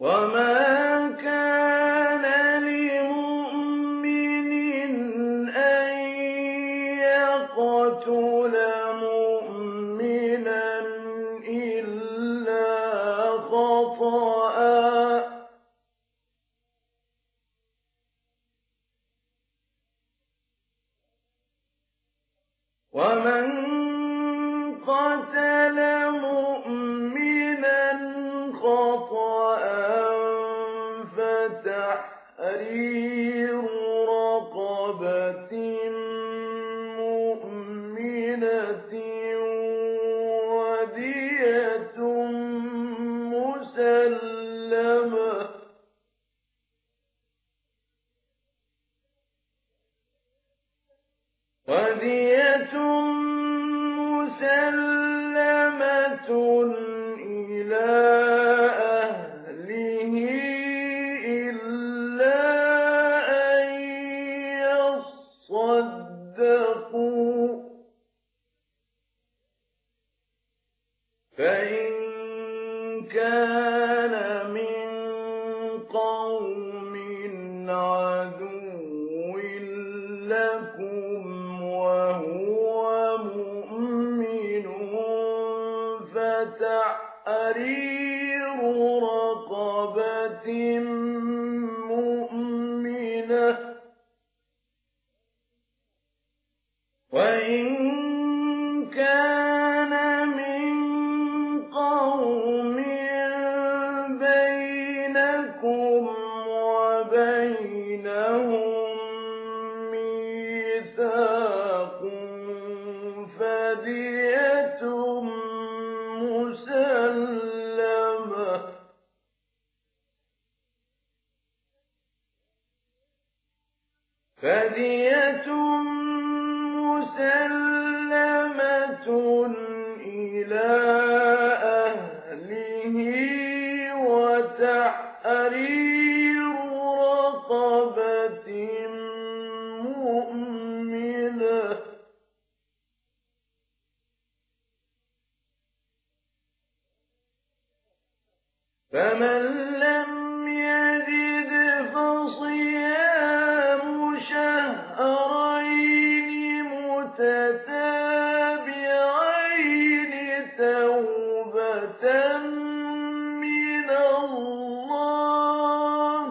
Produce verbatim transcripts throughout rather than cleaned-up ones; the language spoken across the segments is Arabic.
وما كان لمؤمن أن يقتل مؤمنا إلا خطأ ومن قتل مؤمنا خطأ فتحرير رقبة مؤمنة ودية مسلمة ودية مسلمة إلى أهله إلا أن يصدقوا فإن كان من قوم عدو لكم وهو مؤمن فتحرير رقبة مؤمنة وإن كان من قوم بينكم وبينهم ميثاق فدية مسلمة فدية مسلمة إلى أهله وتحرير رقبة مؤمنة فمن لم يجد فصيام شهرين متتابعين توبة من الله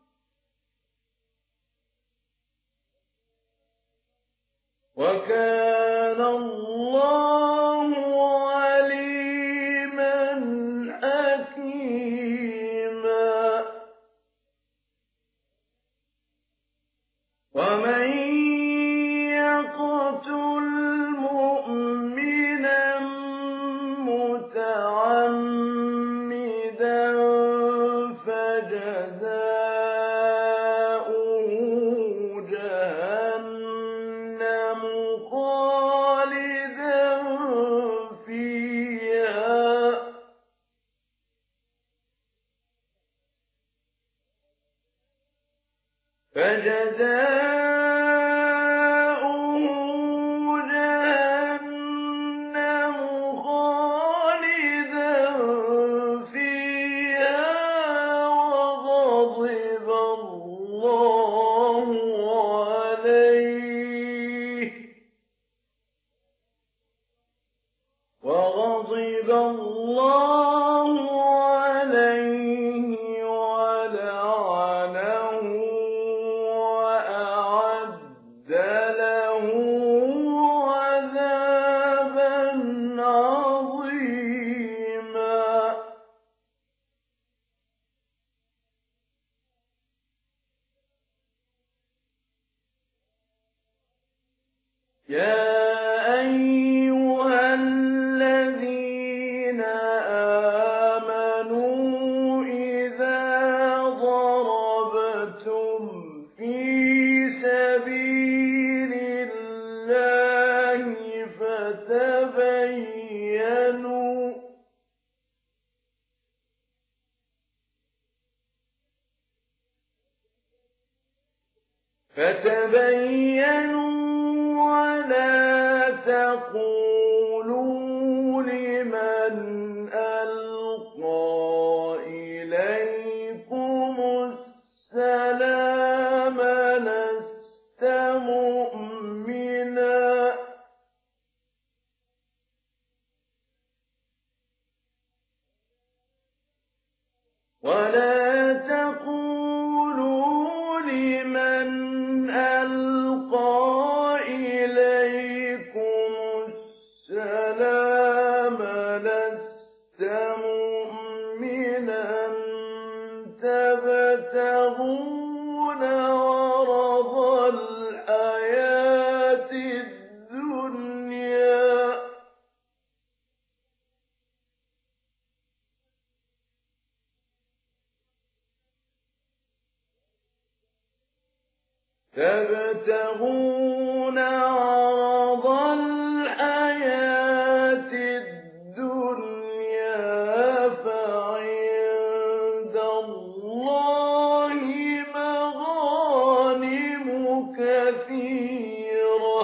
وكان الله عليما حكيما ومن يقتل مؤمنا متعمدا فجزاؤه جهنم خالدا فيها فجزاؤه جهنم خالدا فيها وغضب الله عليه وغضب الله عليه ولعنه وأعد له عذابا عظيما يا أيها الذين آمنوا إذا ضربتم في سبيل الله فتبينوا فتبينوا ولا تقولوا لمن ألقى إليكم ولا تقولوا لمن ألقى إليكم السلام لست مؤمنا تبتغون عرض الحياة الدنيا تبتغون عرض الحياة الدنيا فعند الله مغانم كثيرة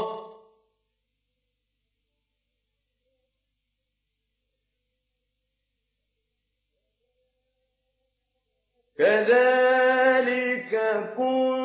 كذلك كنتم